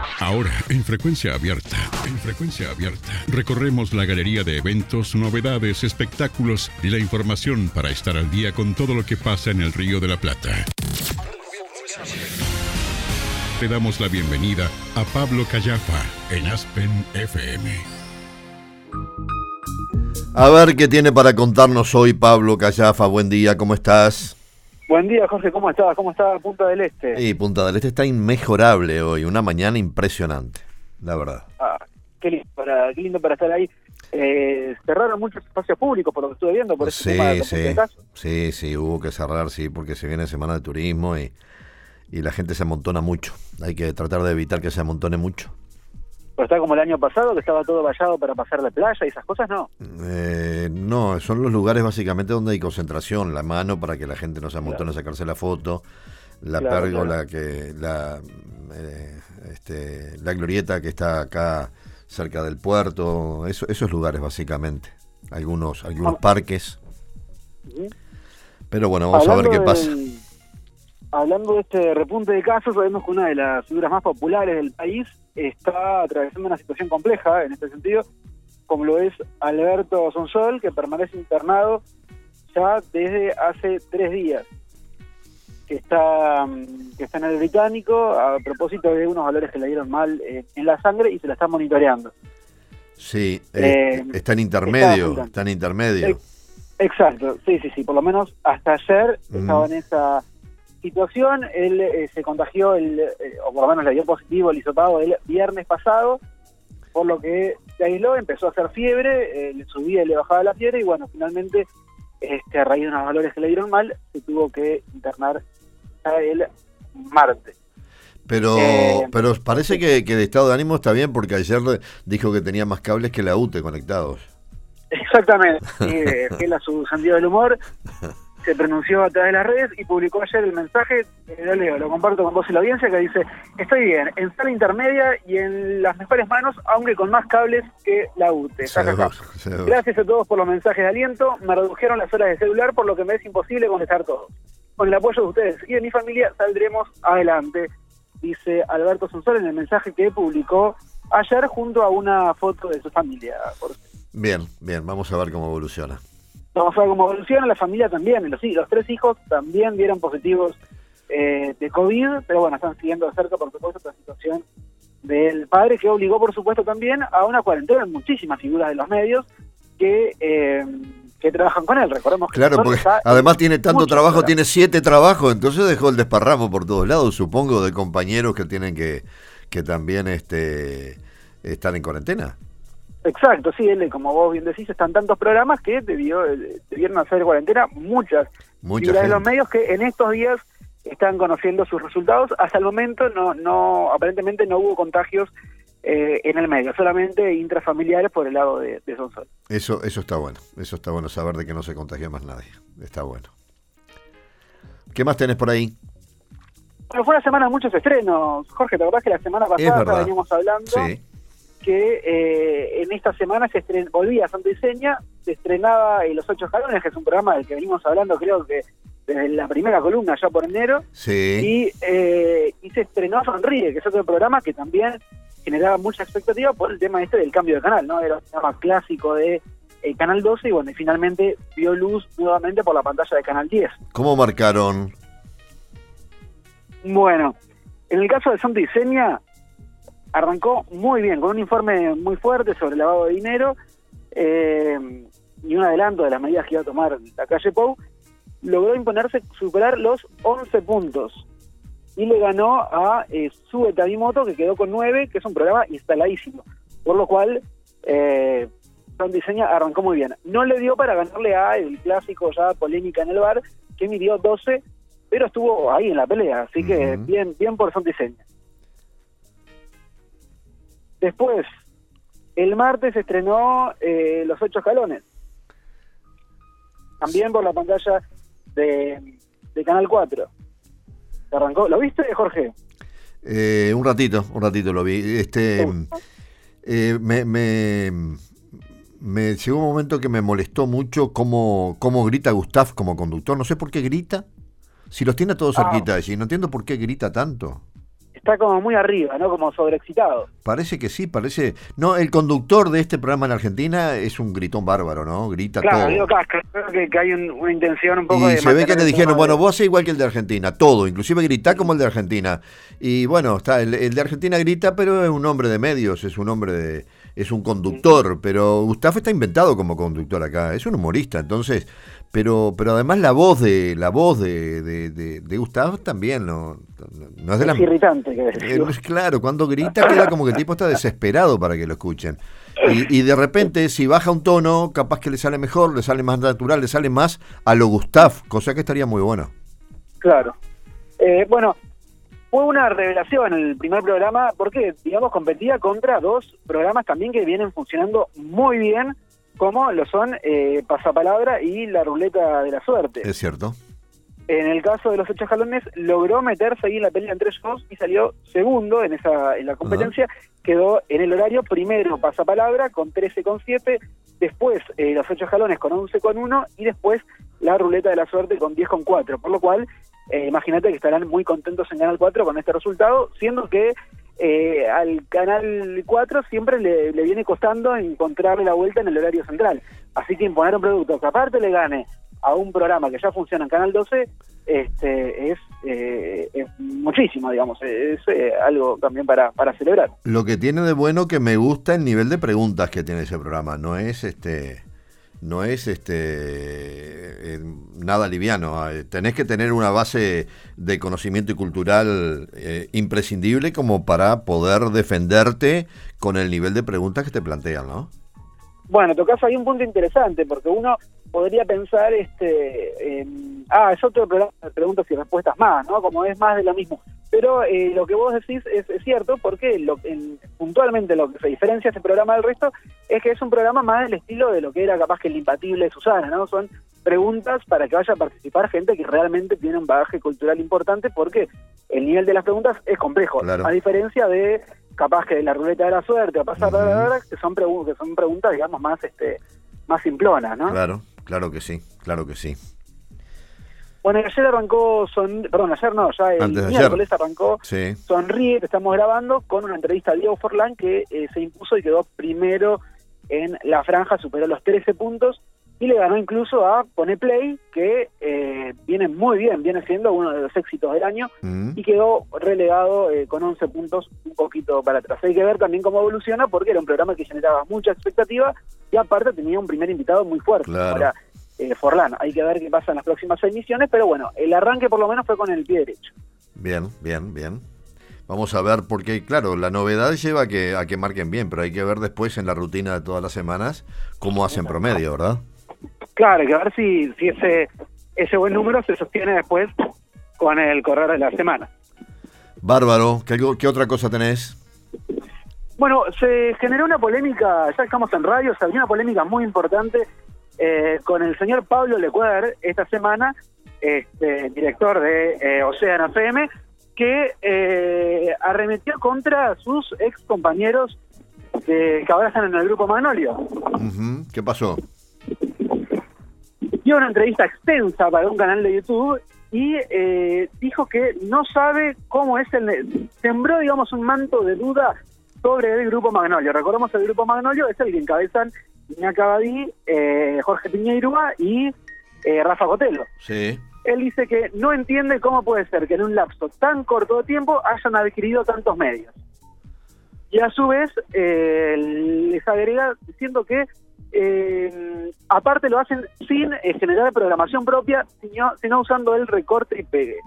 Ahora, en Frecuencia Abierta, recorremos la galería de eventos, novedades, espectáculos y la información para estar al día con todo lo que pasa en el Río de la Plata. Te damos la bienvenida a Pablo Callafa en Aspen FM. A ver qué tiene para contarnos hoy Pablo Callafa. Buen día, ¿cómo estás? Buen día, Jorge, ¿cómo estás? ¿Cómo está Punta del Este? Sí, Punta del Este está inmejorable hoy, una mañana impresionante, la verdad. Qué lindo para estar ahí. Cerraron muchos espacios públicos, por lo que estuve viendo, por ese tema de casos. Sí, hubo que cerrar, sí, porque se viene semana de turismo y la gente se amontona mucho. Hay que tratar de evitar que se amontone mucho. Pero está como el año pasado, que estaba todo vallado para pasar la playa y esas cosas, ¿no? No, son los lugares básicamente donde hay concentración, la mano para que la gente no se amontone a sacarse la foto, la pérgola, la glorieta que está acá cerca del puerto, esos lugares básicamente, algunos parques. Pero bueno, vamos a ver qué pasa. Hablando de este repunte de casos, sabemos que una de las figuras más populares del país está atravesando una situación compleja en este sentido, como lo es Alberto Sonsol, que permanece internado ya desde hace 3 días, que está en el Británico a propósito de unos valores que le dieron mal en la sangre y se la están monitoreando. Sí, está en intermedio. Exacto, sí, por lo menos hasta ayer estaba en esa situación. Él se contagió, o por lo menos le dio positivo el hisopado el viernes pasado, por lo que se aisló, empezó a hacer fiebre, le subía y le bajaba la fiebre, y bueno, finalmente, a raíz de unos valores que le dieron mal, se tuvo que internar el martes. Pero parece que el estado de ánimo está bien, porque ayer dijo que tenía más cables que la UTE conectados. Exactamente, fiel a su sentido del humor, se pronunció a través de las redes y publicó ayer el mensaje, lo comparto con vos y la audiencia, que dice: estoy bien, en sala intermedia y en las mejores manos, aunque con más cables que la UTE. Gracias a todos por los mensajes de aliento, me redujeron las horas de celular, por lo que me es imposible contestar todo. Con el apoyo de ustedes y de mi familia saldremos adelante, dice Alberto Sonsol en el mensaje que publicó ayer junto a una foto de su familia. Bien, vamos a ver cómo evoluciona. Vamos a ver cómo evoluciona. La familia también, los 3 hijos también dieron positivos de COVID, pero bueno, están siguiendo de cerca, por supuesto, la situación del padre, que obligó, por supuesto, también a una cuarentena en muchísimas figuras de los medios que trabajan con él. Recordemos que claro, porque además tiene tanto trabajo, tiene 7 trabajos, entonces dejó el desparramo por todos lados, supongo, de compañeros que tienen que también estar en cuarentena. Exacto, sí, él, como vos bien decís, están tantos programas que debieron hacer cuarentena muchas figuras de los medios que en estos días están conociendo sus resultados. Hasta el momento aparentemente no hubo contagios en el medio, solamente intrafamiliares por el lado de Sonsol. Eso está bueno saber de que no se contagia más nadie, está bueno. ¿Qué más tenés por ahí? Bueno, fue una semana de muchos estrenos, Jorge. ¿Te acordás que la semana pasada veníamos hablando? Sí. Que en esta semana volvía a Santa Iseña, se estrenaba Los 8 Escalones, que es un programa del que venimos hablando, creo que desde la primera columna, ya por enero. Sí. Y se estrenó Sonríe, que es otro programa que también generaba mucha expectativa por el tema del cambio de canal, ¿no? Era un programa clásico de Canal 12 y bueno, y finalmente vio luz nuevamente por la pantalla de Canal 10. ¿Cómo marcaron? Bueno, en el caso de Santa Iseña, arrancó muy bien, con un informe muy fuerte sobre lavado de dinero y un adelanto de las medidas que iba a tomar la calle Pou. Logró superar los 11 puntos y le ganó a Sube Tabimoto, que quedó con 9, que es un programa instaladísimo, por lo cual Santa Iseña arrancó muy bien. No le dio para ganarle a el clásico ya Polémica en el Bar, que midió 12, pero estuvo ahí en la pelea, así que bien por Santa Iseña. Después, el martes se estrenó Los 8 Escalones, también por la pantalla de Canal 4. Se arrancó. ¿Lo viste, Jorge? Un ratito lo vi. Me llegó un momento que me molestó mucho cómo grita Gustav como conductor. No sé por qué grita. Si los tiene a todos cerquita allí, no entiendo por qué grita tanto. está como muy arriba, ¿no? Como sobreexcitado. Parece que sí, parece... No, el conductor de este programa en Argentina es un gritón bárbaro, ¿no? Grita claro, todo. Digo, creo que hay una intención un poco y de... se ve que le dijeron, bueno, de... vos hacés igual que el de Argentina, todo, inclusive gritá como el de Argentina. Y bueno, está el de Argentina grita, pero es un hombre de medios, es un conductor, pero Gustavo está inventado como conductor acá, es un humorista, entonces... Pero además la voz de Gustavo también no es de la... Es irritante. Que claro, cuando grita queda como que el tipo está desesperado para que lo escuchen. Y de repente, si baja un tono, capaz que le sale mejor, le sale más natural, le sale más a lo Gustav, cosa que estaría muy bueno. Claro. Bueno, fue una revelación el primer programa porque, digamos, competía contra dos programas también que vienen funcionando muy bien, como lo son Pasapalabra y La Ruleta de la Suerte. Es cierto. En el caso de los 8 escalones, logró meterse ahí en la pelea entre ellos dos y salió segundo en la competencia. Quedó en el horario primero Pasapalabra con 13,7, después los 8 escalones con 11,1 y después La Ruleta de la Suerte con 10,4. Por lo cual, imagínate que estarán muy contentos en Canal 4 con este resultado, siendo que al Canal 4 siempre le viene costando encontrarle la vuelta en el horario central. Así que imponer un producto que aparte le gane a un programa que ya funciona en Canal 12 es muchísimo, digamos, es algo también para celebrar. Lo que tiene de bueno que me gusta el nivel de preguntas que tiene ese programa, no es nada liviano. Tenés que tener una base de conocimiento y cultural imprescindible como para poder defenderte con el nivel de preguntas que te plantean, ¿no? Bueno, tocás ahí un punto interesante, porque uno podría pensar, es otro programa de preguntas y respuestas más, ¿no? Como es más de lo mismo. Pero lo que vos decís es cierto, porque puntualmente lo que se diferencia este programa del resto es que es un programa más del estilo de lo que era capaz que el Impatible de Susana, ¿no? Son preguntas para que vaya a participar gente que realmente tiene un bagaje cultural importante, porque el nivel de las preguntas es complejo, claro. A diferencia de capaz que de La Ruleta de la Suerte o Pasar que son preguntas, digamos, más simplonas, ¿no? Claro que sí. Bueno, ayer arrancó, ya el miércoles arrancó Sonríe, que estamos grabando, con una entrevista a Diego Forlán, que se impuso y quedó primero en la franja, superó los 13 puntos, y le ganó incluso a Pone Play, que viene muy bien, viene siendo uno de los éxitos del año, y quedó relegado con 11 puntos, un poquito para atrás. Hay que ver también cómo evoluciona, porque era un programa que generaba mucha expectativa, y aparte tenía un primer invitado muy fuerte. Claro. Ahora, Forlán, hay que ver qué pasa en las próximas emisiones, pero bueno, el arranque por lo menos fue con el pie derecho. Bien. Vamos a ver, porque claro, la novedad lleva a que marquen bien, pero hay que ver después en la rutina de todas las semanas cómo hacen promedio, ¿verdad? Claro, hay que ver si ese buen número se sostiene después con el correr de la semana. Bárbaro, ¿qué otra cosa tenés? Bueno, se generó una polémica, ya estamos en radio, se abrió una polémica muy importante con el señor Pablo Lecuer esta semana, director de Océano FM, que arremetió contra sus ex compañeros que ahora están en el grupo Magnolio. ¿Qué pasó? Dio una entrevista extensa para un canal de YouTube y dijo que no sabe cómo es sembró, digamos, un manto de duda sobre el grupo Magnolio. Recordemos, el grupo Magnolio es el que encabezan Iñaki Abadí, Jorge Piñeirúa y Rafa Cotelo. Sí. Él dice que no entiende cómo puede ser que en un lapso tan corto de tiempo hayan adquirido tantos medios. Y a su vez les agrega diciendo que aparte lo hacen sin generar programación propia, sino usando el recorte y pegue.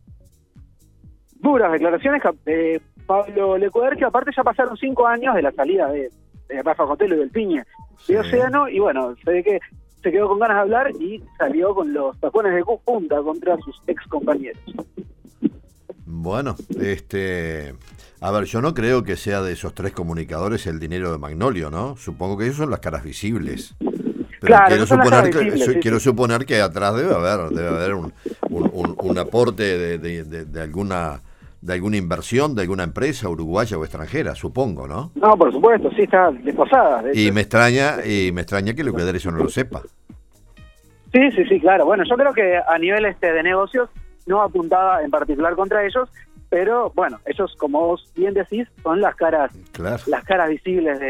Duras declaraciones de Pablo Lecuer, que aparte ya pasaron 5 años de la salida de Rafa Cotelo y del Piñe de Océano, y bueno, se ve que se quedó con ganas de hablar y salió con los tacones de punta contra sus ex compañeros. Bueno, a ver, yo no creo que sea de esos 3 comunicadores el dinero de Magnolio, ¿no? Supongo que ellos son las caras visibles. Pero claro, quiero suponer que atrás debe haber un aporte de alguna inversión de alguna empresa uruguaya o extranjera, supongo, ¿no? No, por supuesto, sí, está desposada. Y me extraña que Lecuer eso no lo sepa. Sí, claro. Bueno, yo creo que a nivel de negocios no apuntaba en particular contra ellos, pero bueno, ellos, como vos bien decís, son las caras visibles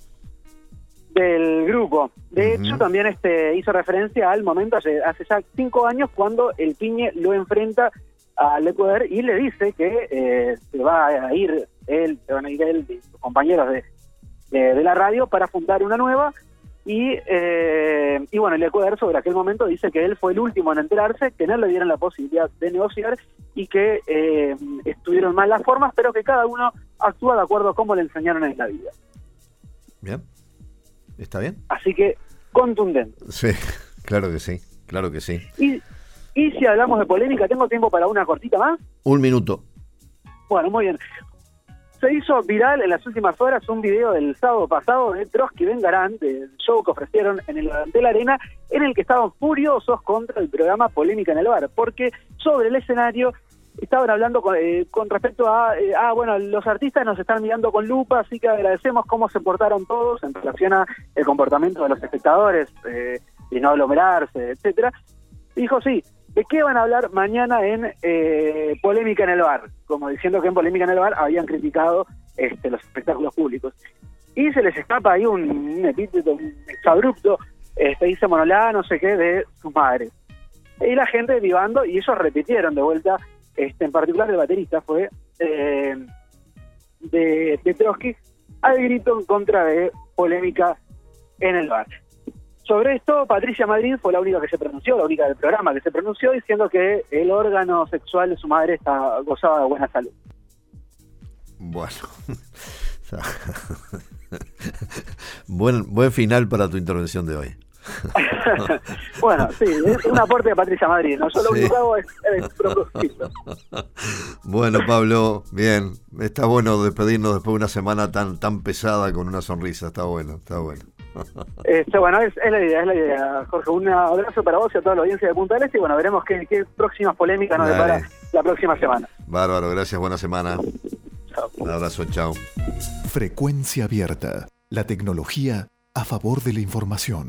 del grupo. De hecho, también hizo referencia al momento, hace ya 5 años, cuando el Piñe lo enfrenta al Ecuador y le dice que se va a ir él y sus compañeros de la radio para fundar una nueva. Y bueno, el Ecuador sobre aquel momento dice que él fue el último en enterarse, que no le dieron la posibilidad de negociar y que estuvieron mal las formas, pero que cada uno actúa de acuerdo a cómo le enseñaron en la vida. Bien, ¿está bien? Así que contundente. Sí, claro que sí, claro que sí. Y si hablamos de polémica, ¿tengo tiempo para una cortita más? 1 minuto. Bueno, muy bien. Se hizo viral en las últimas horas un video del sábado pasado de Trotsky Vengarán, del show que ofrecieron en el Hotel Arena, en el que estaban furiosos contra el programa Polémica en el Bar, porque sobre el escenario estaban hablando con respecto a bueno, los artistas nos están mirando con lupa, así que agradecemos cómo se portaron todos en relación a el comportamiento de los espectadores, y no aglomerarse, etcétera. Dijo, sí, ¿de qué van a hablar mañana en Polémica en el Bar? Como diciendo que en Polémica en el Bar habían criticado los espectáculos públicos. Y se les escapa ahí un epíteto, un exabrupto, dice monolá, no sé qué, de sus madres. Y la gente vivando, y ellos repitieron de vuelta, en particular el baterista fue de Trotsky, al grito en contra de Polémica en el Bar. Sobre esto, Patricia Madrid fue la única que se pronunció, la única del programa que se pronunció, diciendo que el órgano sexual de su madre gozaba de buena salud. Bueno. Buen final para tu intervención de hoy. Bueno, sí, es un aporte de Patricia Madrid, no solo lo que hago es producirlo. Bueno, Pablo, bien, está bueno despedirnos después de una semana tan pesada con una sonrisa, está bueno. Bueno, es la idea, Jorge. Un abrazo para vos y a toda la audiencia de Punta del Este y bueno, veremos qué próximas polémicas nos depara la próxima semana. Bárbaro, gracias, buena semana. Chao. Un abrazo, chao. Frecuencia Abierta, la tecnología a favor de la información.